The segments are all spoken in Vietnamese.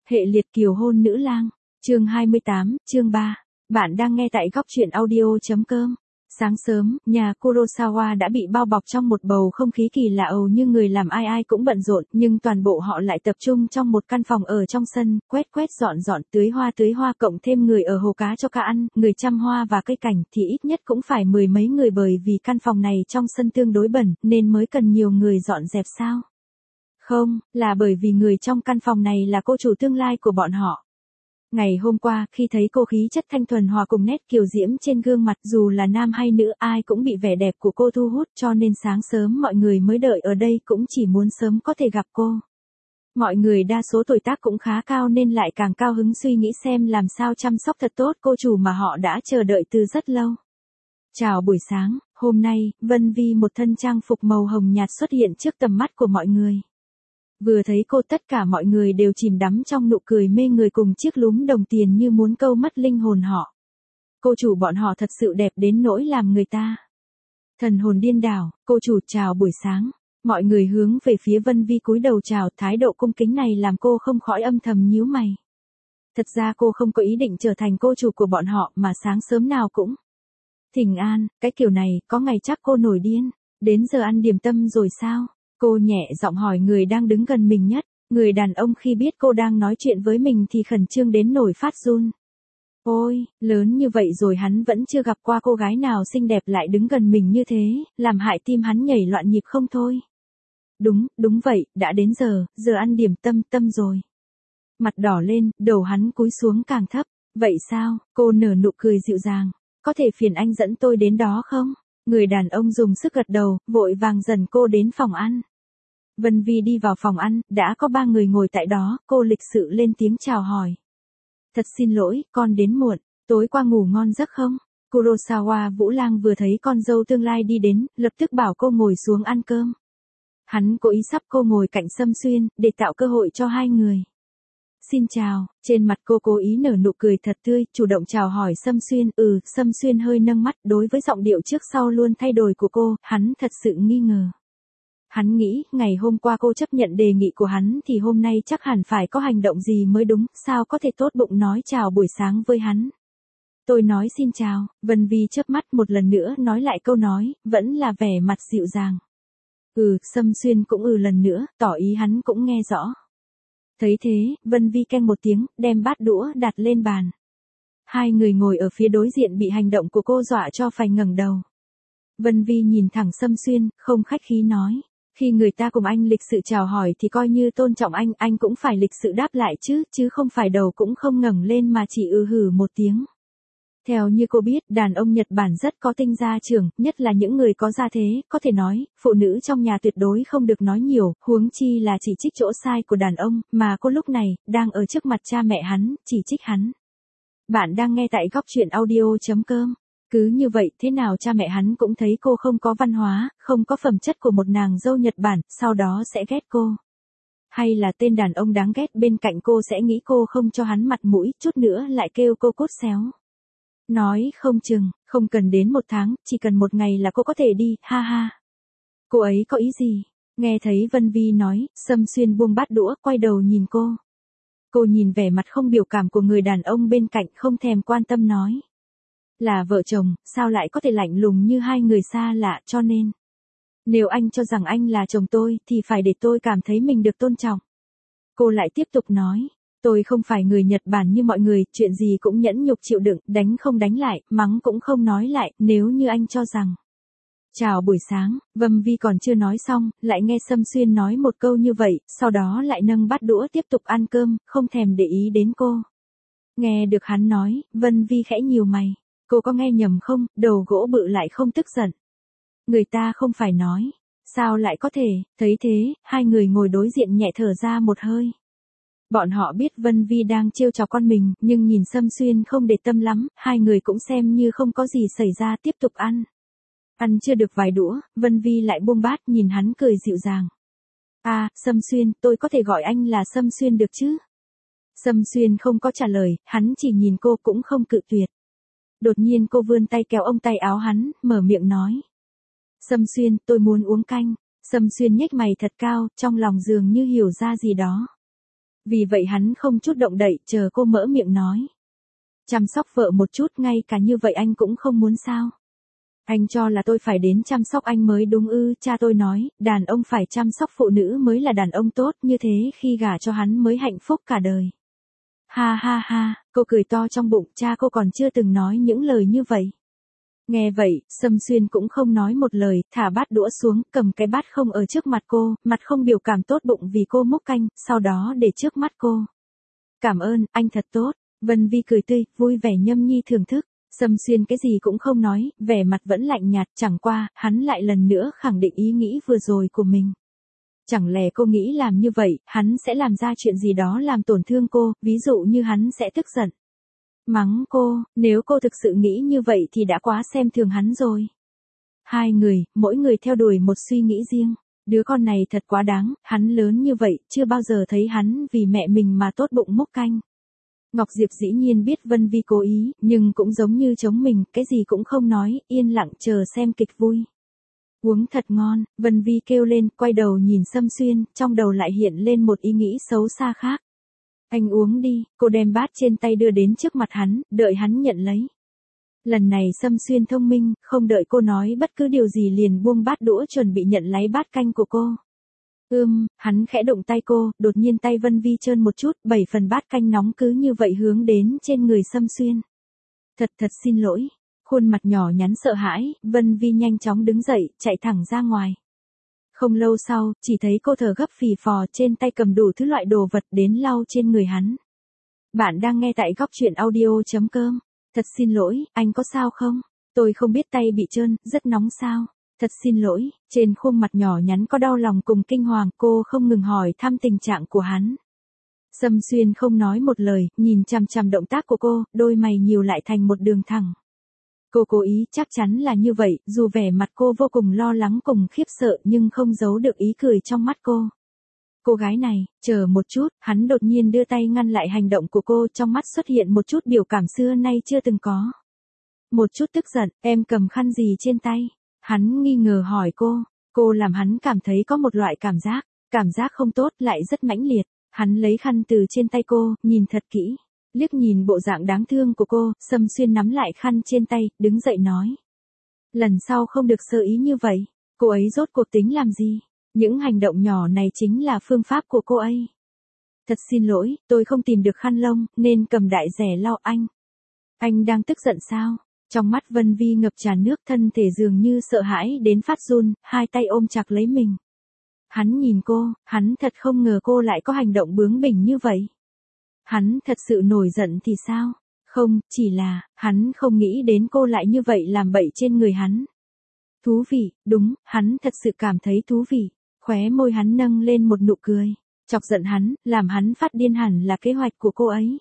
Hệ liệt kiều hôn nữ lang, chương 28, chương 3. Bạn đang nghe tại góc truyện audio.com. Sáng sớm, nhà Kurosawa đã bị bao bọc trong một bầu không khí kỳ lạ, ầu như người làm ai ai cũng bận rộn, nhưng toàn bộ họ lại tập trung trong một căn phòng ở trong sân, quét dọn tưới hoa, cộng thêm người ở hồ cá cho cá ăn, người chăm hoa và cây cảnh thì ít nhất cũng phải mười mấy người, bởi vì căn phòng này trong sân tương đối bẩn, nên mới cần nhiều người dọn dẹp sao? Không, là bởi vì người trong căn phòng này là cô chủ tương lai của bọn họ. Ngày hôm qua, khi thấy cô khí chất thanh thuần hòa cùng nét kiều diễm trên gương mặt, dù là nam hay nữ, ai cũng bị vẻ đẹp của cô thu hút, cho nên sáng sớm mọi người mới đợi ở đây, cũng chỉ muốn sớm có thể gặp cô. Mọi người đa số tuổi tác cũng khá cao nên lại càng cao hứng suy nghĩ xem làm sao chăm sóc thật tốt cô chủ mà họ đã chờ đợi từ rất lâu. Chào buổi sáng, hôm nay, Vân Vi một thân trang phục màu hồng nhạt xuất hiện trước tầm mắt của mọi người. Vừa thấy cô, tất cả mọi người đều chìm đắm trong nụ cười mê người cùng chiếc lúm đồng tiền như muốn câu mất linh hồn họ. Cô chủ bọn họ thật sự đẹp đến nỗi làm người ta thần hồn điên đảo. Cô chủ chào buổi sáng. Mọi người hướng về phía Vân Vi cúi đầu chào, thái độ cung kính này làm cô không khỏi âm thầm nhíu mày. Thật ra cô không có ý định trở thành cô chủ của bọn họ, mà sáng sớm nào cũng thỉnh an, cái kiểu này, có ngày chắc cô nổi điên. Đến giờ ăn điểm tâm rồi sao? Cô nhẹ giọng hỏi người đang đứng gần mình nhất. Người đàn ông khi biết cô đang nói chuyện với mình thì khẩn trương đến nổi phát run. Ôi, lớn như vậy rồi hắn vẫn chưa gặp qua cô gái nào xinh đẹp lại đứng gần mình như thế, làm hại tim hắn nhảy loạn nhịp không thôi. Đúng vậy, đã đến giờ ăn điểm tâm rồi. Mặt đỏ lên, đầu hắn cúi xuống càng thấp. Vậy sao? Cô nở nụ cười dịu dàng. Có thể phiền anh dẫn tôi đến đó không? Người đàn ông dùng sức gật đầu, vội vàng dần cô đến phòng ăn. Vân Vi đi vào phòng ăn, đã có 3 người ngồi tại đó, cô lịch sự lên tiếng chào hỏi. Thật xin lỗi, con đến muộn, tối qua ngủ ngon giấc không? Kurosawa Vũ Lang vừa thấy con dâu tương lai đi đến, lập tức bảo cô ngồi xuống ăn cơm. Hắn cố ý sắp cô ngồi cạnh Sâm Xuyên, để tạo cơ hội cho hai người. Xin chào, trên mặt cô cố ý nở nụ cười thật tươi, chủ động chào hỏi Sâm Xuyên. Sâm Xuyên hơi nâng mắt, đối với giọng điệu trước sau luôn thay đổi của cô, hắn thật sự nghi ngờ. Hắn nghĩ, ngày hôm qua cô chấp nhận đề nghị của hắn thì hôm nay chắc hẳn phải có hành động gì mới đúng, sao có thể tốt bụng nói chào buổi sáng với hắn. Tôi nói xin chào. Vân Vi chớp mắt một lần nữa nói lại câu nói, vẫn là vẻ mặt dịu dàng. Sâm Xuyên cũng lần nữa, tỏ ý hắn cũng nghe rõ. Thấy thế, Vân Vi keng một tiếng, đem bát đũa đặt lên bàn. Hai người ngồi ở phía đối diện bị hành động của cô dọa cho phải ngẩng đầu. Vân Vi nhìn thẳng Sâm Xuyên, không khách khí nói. Khi người ta cùng anh lịch sự chào hỏi thì coi như tôn trọng anh cũng phải lịch sự đáp lại chứ không phải đầu cũng không ngẩng lên mà chỉ hử một tiếng. Theo như cô biết, đàn ông Nhật Bản rất có tinh gia trưởng, nhất là những người có gia thế, có thể nói, phụ nữ trong nhà tuyệt đối không được nói nhiều, huống chi là chỉ trích chỗ sai của đàn ông, mà cô lúc này, đang ở trước mặt cha mẹ hắn, chỉ trích hắn. Bạn đang nghe tại góc truyện audio.com. Cứ như vậy, thế nào cha mẹ hắn cũng thấy cô không có văn hóa, không có phẩm chất của một nàng dâu Nhật Bản, sau đó sẽ ghét cô. Hay là tên đàn ông đáng ghét bên cạnh cô sẽ nghĩ cô không cho hắn mặt mũi, chút nữa lại kêu cô cốt xéo. Nói không chừng, không cần đến 1 tháng, chỉ cần 1 ngày là cô có thể đi, ha ha. Cô ấy có ý gì? Nghe thấy Vân Vi nói, Sâm Xuyên buông bát đũa, quay đầu nhìn cô. Cô nhìn vẻ mặt không biểu cảm của người đàn ông bên cạnh, không thèm quan tâm nói. Là vợ chồng, sao lại có thể lạnh lùng như hai người xa lạ, cho nên. Nếu anh cho rằng anh là chồng tôi, thì phải để tôi cảm thấy mình được tôn trọng. Cô lại tiếp tục nói. Tôi không phải người Nhật Bản như mọi người, chuyện gì cũng nhẫn nhục chịu đựng, đánh không đánh lại, mắng cũng không nói lại, nếu như anh cho rằng. Chào buổi sáng, Vân Vi còn chưa nói xong, lại nghe Sâm Xuyên nói một câu như vậy, sau đó lại nâng bát đũa tiếp tục ăn cơm, không thèm để ý đến cô. Nghe được hắn nói, Vân Vi khẽ nhíu mày. Cô có nghe nhầm không, đầu gỗ bự lại không tức giận. Người ta không phải nói. Sao lại có thể, thấy thế, hai người ngồi đối diện nhẹ thở ra một hơi. Bọn họ biết Vân Vi đang trêu chọc con mình, nhưng nhìn Sâm Xuyên không để tâm lắm, hai người cũng xem như không có gì xảy ra, tiếp tục ăn. Ăn chưa được vài đũa, Vân Vi lại buông bát nhìn hắn cười dịu dàng. Sâm Xuyên, tôi có thể gọi anh là Sâm Xuyên được chứ? Sâm Xuyên không có trả lời, hắn chỉ nhìn cô cũng không cự tuyệt. Đột nhiên cô vươn tay kéo ông tay áo hắn, mở miệng nói. Sâm Xuyên, tôi muốn uống canh. Sâm Xuyên nhếch mày thật cao, trong lòng dường như hiểu ra gì đó. Vì vậy hắn không chút động đậy, chờ cô mở miệng nói. Chăm sóc vợ một chút, ngay cả như vậy anh cũng không muốn sao? Anh cho là tôi phải đến chăm sóc anh mới đúng ư? Cha tôi nói, đàn ông phải chăm sóc phụ nữ mới là đàn ông tốt, như thế khi gả cho hắn mới hạnh phúc cả đời. Ha ha ha, cô cười to trong bụng, cha cô còn chưa từng nói những lời như vậy. Nghe vậy, Sâm Xuyên cũng không nói một lời, thả bát đũa xuống, cầm cái bát không ở trước mặt cô, mặt không biểu cảm tốt bụng vì cô múc canh, sau đó để trước mắt cô. Cảm ơn, anh thật tốt. Vân Vi cười tươi, vui vẻ nhâm nhi thưởng thức. Sâm Xuyên cái gì cũng không nói, vẻ mặt vẫn lạnh nhạt, chẳng qua, hắn lại lần nữa khẳng định ý nghĩ vừa rồi của mình. Chẳng lẽ cô nghĩ làm như vậy, hắn sẽ làm ra chuyện gì đó làm tổn thương cô, ví dụ như hắn sẽ tức giận. Mắng cô, nếu cô thực sự nghĩ như vậy thì đã quá xem thường hắn rồi. Hai người, mỗi người theo đuổi một suy nghĩ riêng. Đứa con này thật quá đáng, hắn lớn như vậy, chưa bao giờ thấy hắn vì mẹ mình mà tốt bụng múc canh. Ngọc Diệp dĩ nhiên biết Vân Vi cố ý, nhưng cũng giống như chống mình, cái gì cũng không nói, yên lặng chờ xem kịch vui. Uống thật ngon, Vân Vi kêu lên, quay đầu nhìn Sâm Xuyên, trong đầu lại hiện lên một ý nghĩ xấu xa khác. Anh uống đi, cô đem bát trên tay đưa đến trước mặt hắn, đợi hắn nhận lấy. Lần này Sâm Xuyên thông minh, không đợi cô nói bất cứ điều gì liền buông bát đũa chuẩn bị nhận lấy bát canh của cô. Hắn khẽ động tay cô, đột nhiên tay Vân Vi trơn một chút, 7 phần bát canh nóng cứ như vậy hướng đến trên người Sâm Xuyên. Thật xin lỗi. Khuôn mặt nhỏ nhắn sợ hãi, Vân Vi nhanh chóng đứng dậy, chạy thẳng ra ngoài. Không lâu sau, chỉ thấy cô thở gấp phì phò trên tay cầm đủ thứ loại đồ vật đến lau trên người hắn. Bạn đang nghe tại góc truyện audio.com. Thật xin lỗi, anh có sao không? Tôi không biết tay bị trơn, rất nóng sao? Thật xin lỗi, trên khuôn mặt nhỏ nhắn có đau lòng cùng kinh hoàng, cô không ngừng hỏi thăm tình trạng của hắn. Sâm Xuyên không nói một lời, nhìn chằm chằm động tác của cô, đôi mày nhíu lại thành một đường thẳng. Cô cố ý, chắc chắn là như vậy, dù vẻ mặt cô vô cùng lo lắng cùng khiếp sợ nhưng không giấu được ý cười trong mắt cô. Cô gái này, chờ một chút, hắn đột nhiên đưa tay ngăn lại hành động của cô, trong mắt xuất hiện một chút biểu cảm xưa nay chưa từng có. Một chút tức giận, em cầm khăn gì trên tay? Hắn nghi ngờ hỏi cô làm hắn cảm thấy có một loại cảm giác không tốt lại rất mãnh liệt. Hắn lấy khăn từ trên tay cô, nhìn thật kỹ. Liếc nhìn bộ dạng đáng thương của cô, Sâm Xuyên nắm lại khăn trên tay, đứng dậy nói. Lần sau không được sơ ý như vậy, cô ấy rốt cuộc tính làm gì? Những hành động nhỏ này chính là phương pháp của cô ấy. Thật xin lỗi, tôi không tìm được khăn lông, nên cầm đại rẻ lau anh. Anh đang tức giận sao? Trong mắt Vân Vi ngập tràn nước, thân thể dường như sợ hãi đến phát run, hai tay ôm chặt lấy mình. Hắn nhìn cô, hắn thật không ngờ cô lại có hành động bướng bỉnh như vậy. Hắn thật sự nổi giận thì sao? Không, chỉ là, hắn không nghĩ đến cô lại như vậy làm bậy trên người hắn. Thú vị, đúng, hắn thật sự cảm thấy thú vị. Khóe môi hắn nâng lên một nụ cười. Chọc giận hắn, làm hắn phát điên hẳn là kế hoạch của cô ấy.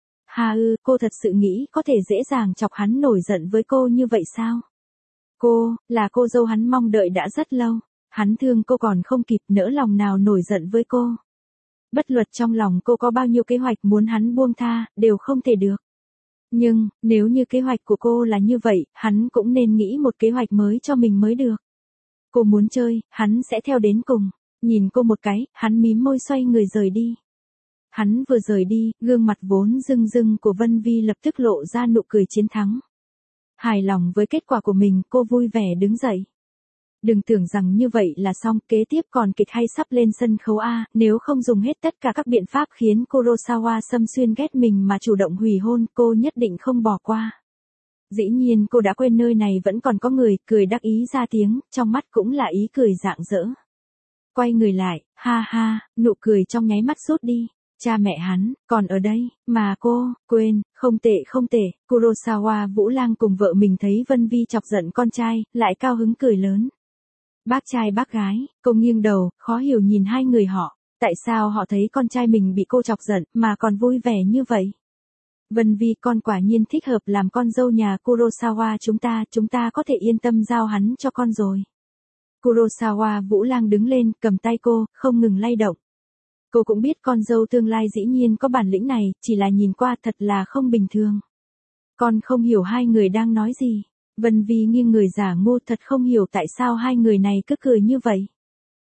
Cô thật sự nghĩ có thể dễ dàng chọc hắn nổi giận với cô như vậy sao? Cô, là cô dâu hắn mong đợi đã rất lâu. Hắn thương cô còn không kịp, nỡ lòng nào nổi giận với cô. Bất luận trong lòng cô có bao nhiêu kế hoạch muốn hắn buông tha, đều không thể được. Nhưng, nếu như kế hoạch của cô là như vậy, hắn cũng nên nghĩ một kế hoạch mới cho mình mới được. Cô muốn chơi, hắn sẽ theo đến cùng. Nhìn cô một cái, hắn mím môi xoay người rời đi. Hắn vừa rời đi, gương mặt vốn rưng rưng của Vân Vi lập tức lộ ra nụ cười chiến thắng. Hài lòng với kết quả của mình, cô vui vẻ đứng dậy. Đừng tưởng rằng như vậy là xong, kế tiếp còn kịch hay sắp lên sân khấu A, nếu không dùng hết tất cả các biện pháp khiến Kurosawa Sâm Xuyên ghét mình mà chủ động hủy hôn, cô nhất định không bỏ qua. Dĩ nhiên cô đã quên nơi này vẫn còn có người, cười đắc ý ra tiếng, trong mắt cũng là ý cười rạng rỡ. Quay người lại, ha ha, nụ cười trong nháy mắt rút đi. Cha mẹ hắn, còn ở đây, mà cô, quên, không tệ, Kurosawa Vũ Lang cùng vợ mình thấy Vân Vi chọc giận con trai, lại cao hứng cười lớn. Bác trai bác gái, cô nghiêng đầu, khó hiểu nhìn hai người họ, tại sao họ thấy con trai mình bị cô chọc giận, mà còn vui vẻ như vậy? Vân Vi, con quả nhiên thích hợp làm con dâu nhà Kurosawa chúng ta có thể yên tâm giao hắn cho con rồi. Kurosawa Vũ Lang đứng lên, cầm tay cô, không ngừng lay động. Cô cũng biết con dâu tương lai dĩ nhiên có bản lĩnh này, chỉ là nhìn qua thật là không bình thường. Con không hiểu hai người đang nói gì. Vân Vi nghiêng người giả ngu, thật không hiểu tại sao hai người này cứ cười như vậy.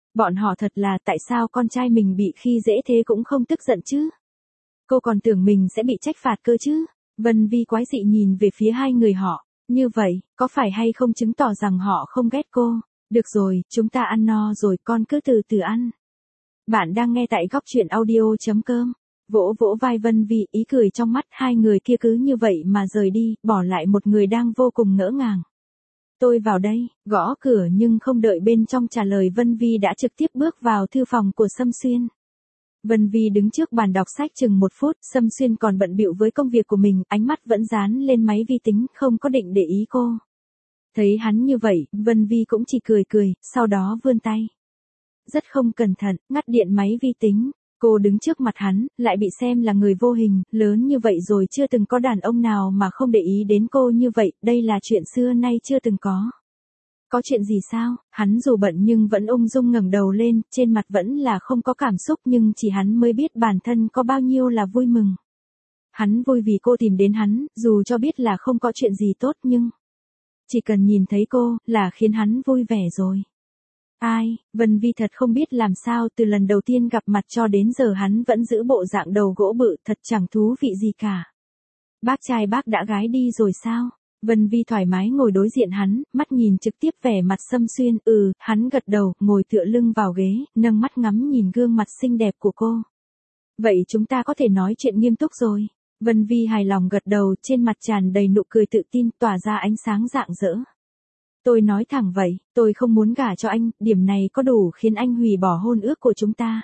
Bọn họ thật là tại sao con trai mình bị khi dễ thế cũng không tức giận chứ? Cô còn tưởng mình sẽ bị trách phạt cơ chứ? Vân Vi quái dị nhìn về phía hai người họ. Như vậy, có phải hay không chứng tỏ rằng họ không ghét cô? Được rồi, chúng ta ăn no rồi, con cứ từ từ ăn. Bạn đang nghe tại góc truyện audio.com. Vỗ vỗ vai Vân Vi, ý cười trong mắt, hai người kia cứ như vậy mà rời đi, bỏ lại một người đang vô cùng ngỡ ngàng. Tôi vào đây, gõ cửa nhưng không đợi bên trong trả lời Vân Vi đã trực tiếp bước vào thư phòng của Sâm Xuyên. Vân Vi đứng trước bàn đọc sách chừng 1 phút, Sâm Xuyên còn bận bịu với công việc của mình, ánh mắt vẫn dán lên máy vi tính, không có định để ý cô. Thấy hắn như vậy, Vân Vi cũng chỉ cười cười, sau đó vươn tay. Rất không cẩn thận, ngắt điện máy vi tính. Cô đứng trước mặt hắn, lại bị xem là người vô hình, lớn như vậy rồi chưa từng có đàn ông nào mà không để ý đến cô như vậy, đây là chuyện xưa nay chưa từng có. Có chuyện gì sao? Hắn dù bận nhưng vẫn ung dung ngẩng đầu lên, trên mặt vẫn là không có cảm xúc nhưng chỉ hắn mới biết bản thân có bao nhiêu là vui mừng. Hắn vui vì cô tìm đến hắn, dù cho biết là không có chuyện gì tốt nhưng chỉ cần nhìn thấy cô là khiến hắn vui vẻ rồi. Ai, Vân Vi thật không biết làm sao, từ lần đầu tiên gặp mặt cho đến giờ hắn vẫn giữ bộ dạng đầu gỗ bự, thật chẳng thú vị gì cả. Bác trai bác đã gái đi rồi sao? Vân Vi thoải mái ngồi đối diện hắn, mắt nhìn trực tiếp vẻ mặt Sâm Xuyên, hắn gật đầu, ngồi tựa lưng vào ghế, nâng mắt ngắm nhìn gương mặt xinh đẹp của cô. Vậy chúng ta có thể nói chuyện nghiêm túc rồi. Vân Vi hài lòng gật đầu, trên mặt tràn đầy nụ cười tự tin, tỏa ra ánh sáng rạng rỡ. Tôi nói thẳng vậy, tôi không muốn gả cho anh, điểm này có đủ khiến anh hủy bỏ hôn ước của chúng ta.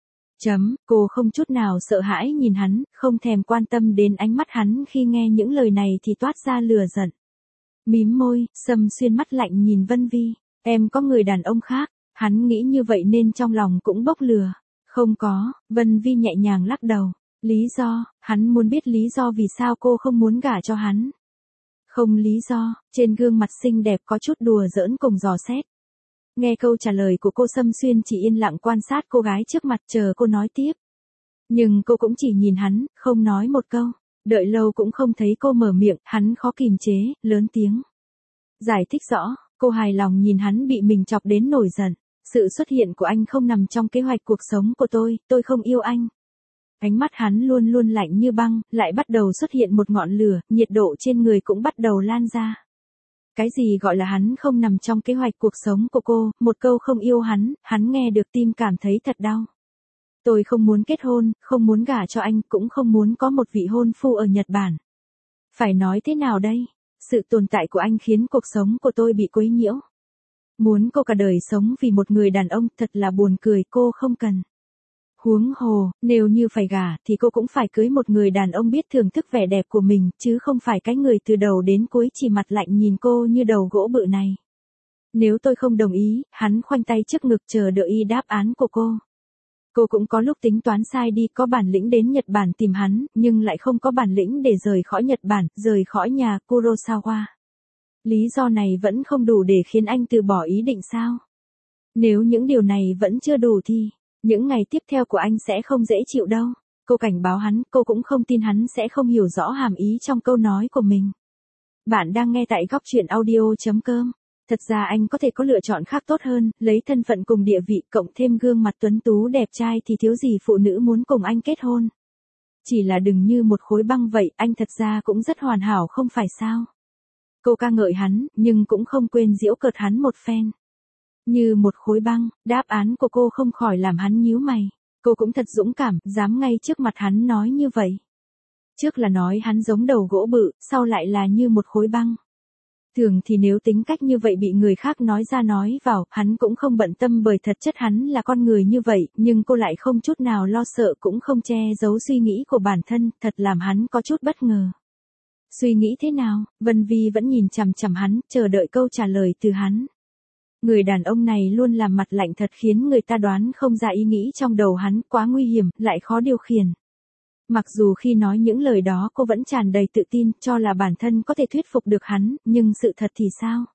Cô không chút nào sợ hãi nhìn hắn, không thèm quan tâm đến ánh mắt hắn khi nghe những lời này thì toát ra lửa giận. Mím môi, Sâm Xuyên mắt lạnh nhìn Vân Vi, em có người đàn ông khác, hắn nghĩ như vậy nên trong lòng cũng bốc lửa. Không có, Vân Vi nhẹ nhàng lắc đầu. Lý do, hắn muốn biết lý do vì sao cô không muốn gả cho hắn. Không lý do, trên gương mặt xinh đẹp có chút đùa giỡn cùng dò xét. Nghe câu trả lời của cô, Sâm Xuyên chỉ yên lặng quan sát cô gái trước mặt chờ cô nói tiếp. Nhưng cô cũng chỉ nhìn hắn, không nói một câu. Đợi lâu cũng không thấy cô mở miệng, hắn khó kìm chế, lớn tiếng. Giải thích rõ, cô hài lòng nhìn hắn bị mình chọc đến nổi giận. Sự xuất hiện của anh không nằm trong kế hoạch cuộc sống của tôi không yêu anh. Ánh mắt hắn luôn luôn lạnh như băng, lại bắt đầu xuất hiện một ngọn lửa, nhiệt độ trên người cũng bắt đầu lan ra. Cái gì gọi là hắn không nằm trong kế hoạch cuộc sống của cô, một câu không yêu hắn nghe được tim cảm thấy thật đau. Tôi không muốn kết hôn, không muốn gả cho anh, cũng không muốn có một vị hôn phu ở Nhật Bản. Phải nói thế nào đây? Sự tồn tại của anh khiến cuộc sống của tôi bị quấy nhiễu. Muốn cô cả đời sống vì một người đàn ông thật là buồn cười, cô không cần. Huống hồ, nếu như phải gả thì cô cũng phải cưới một người đàn ông biết thưởng thức vẻ đẹp của mình, chứ không phải cái người từ đầu đến cuối chỉ mặt lạnh nhìn cô như đầu gỗ bự này. Nếu tôi không đồng ý, hắn khoanh tay trước ngực chờ đợi đáp án của cô. Cô cũng có lúc tính toán sai đi, có bản lĩnh đến Nhật Bản tìm hắn, nhưng lại không có bản lĩnh để rời khỏi Nhật Bản, rời khỏi nhà Kurosawa. Lý do này vẫn không đủ để khiến anh từ bỏ ý định sao? Nếu những điều này vẫn chưa đủ thì những ngày tiếp theo của anh sẽ không dễ chịu đâu. Cô cảnh báo hắn, cô cũng không tin hắn sẽ không hiểu rõ hàm ý trong câu nói của mình. Bạn đang nghe tại góc truyện audio.com. Thật ra anh có thể có lựa chọn khác tốt hơn, lấy thân phận cùng địa vị cộng thêm gương mặt tuấn tú đẹp trai thì thiếu gì phụ nữ muốn cùng anh kết hôn. Chỉ là đừng như một khối băng vậy, anh thật ra cũng rất hoàn hảo không phải sao. Cô ca ngợi hắn, nhưng cũng không quên giễu cợt hắn một phen. Như một khối băng, đáp án của cô không khỏi làm hắn nhíu mày. Cô cũng thật dũng cảm, dám ngay trước mặt hắn nói như vậy. Trước là nói hắn giống đầu gỗ bự, sau lại là như một khối băng. Thường thì nếu tính cách như vậy bị người khác nói ra nói vào, hắn cũng không bận tâm bởi thật chất hắn là con người như vậy, nhưng cô lại không chút nào lo sợ cũng không che giấu suy nghĩ của bản thân, thật làm hắn có chút bất ngờ. Suy nghĩ thế nào? Vân Vi vẫn nhìn chằm chằm hắn, chờ đợi câu trả lời từ hắn. Người đàn ông này luôn làm mặt lạnh thật khiến người ta đoán không ra ý nghĩ trong đầu hắn, quá nguy hiểm, lại khó điều khiển. Mặc dù khi nói những lời đó cô vẫn tràn đầy tự tin, cho là bản thân có thể thuyết phục được hắn, nhưng sự thật thì sao?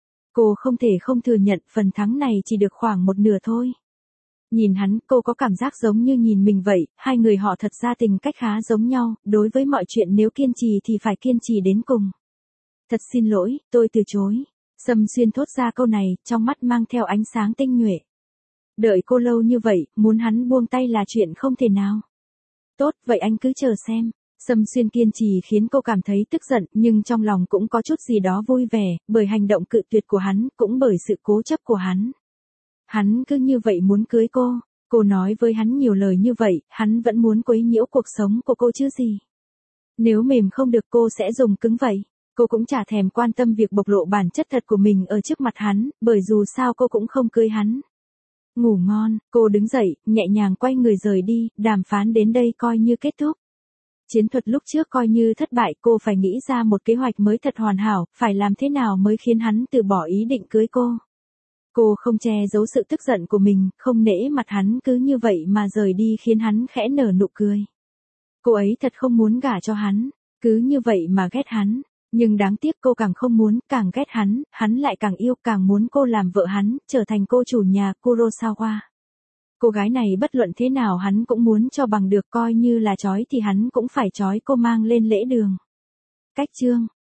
Cô không thể không thừa nhận phần thắng này chỉ được khoảng một nửa thôi. Nhìn hắn, cô có cảm giác giống như nhìn mình vậy, hai người họ thật ra tính cách khá giống nhau, đối với mọi chuyện nếu kiên trì thì phải kiên trì đến cùng. Thật xin lỗi, tôi từ chối. Sâm Xuyên thốt ra câu này, trong mắt mang theo ánh sáng tinh nhuệ. Đợi cô lâu như vậy, muốn hắn buông tay là chuyện không thể nào. Tốt, vậy anh cứ chờ xem. Sâm Xuyên kiên trì khiến cô cảm thấy tức giận, nhưng trong lòng cũng có chút gì đó vui vẻ, bởi hành động cự tuyệt của hắn, cũng bởi sự cố chấp của hắn. Hắn cứ như vậy muốn cưới cô nói với hắn nhiều lời như vậy, hắn vẫn muốn quấy nhiễu cuộc sống của cô chứ gì. Nếu mềm không được cô sẽ dùng cứng vậy. Cô cũng chả thèm quan tâm việc bộc lộ bản chất thật của mình ở trước mặt hắn, bởi dù sao cô cũng không cưới hắn. Ngủ ngon, cô đứng dậy, nhẹ nhàng quay người rời đi, đàm phán đến đây coi như kết thúc. Chiến thuật lúc trước coi như thất bại, cô phải nghĩ ra một kế hoạch mới thật hoàn hảo, phải làm thế nào mới khiến hắn từ bỏ ý định cưới cô. Cô không che giấu sự tức giận của mình, không nể mặt hắn cứ như vậy mà rời đi khiến hắn khẽ nở nụ cười. Cô ấy thật không muốn gả cho hắn, cứ như vậy mà ghét hắn. Nhưng đáng tiếc cô càng không muốn, càng ghét hắn lại càng yêu, càng muốn cô làm vợ hắn, trở thành cô chủ nhà Kurosawa. Cô gái này bất luận thế nào hắn cũng muốn cho bằng được, coi như là trói thì hắn cũng phải trói cô mang lên lễ đường. Cách chương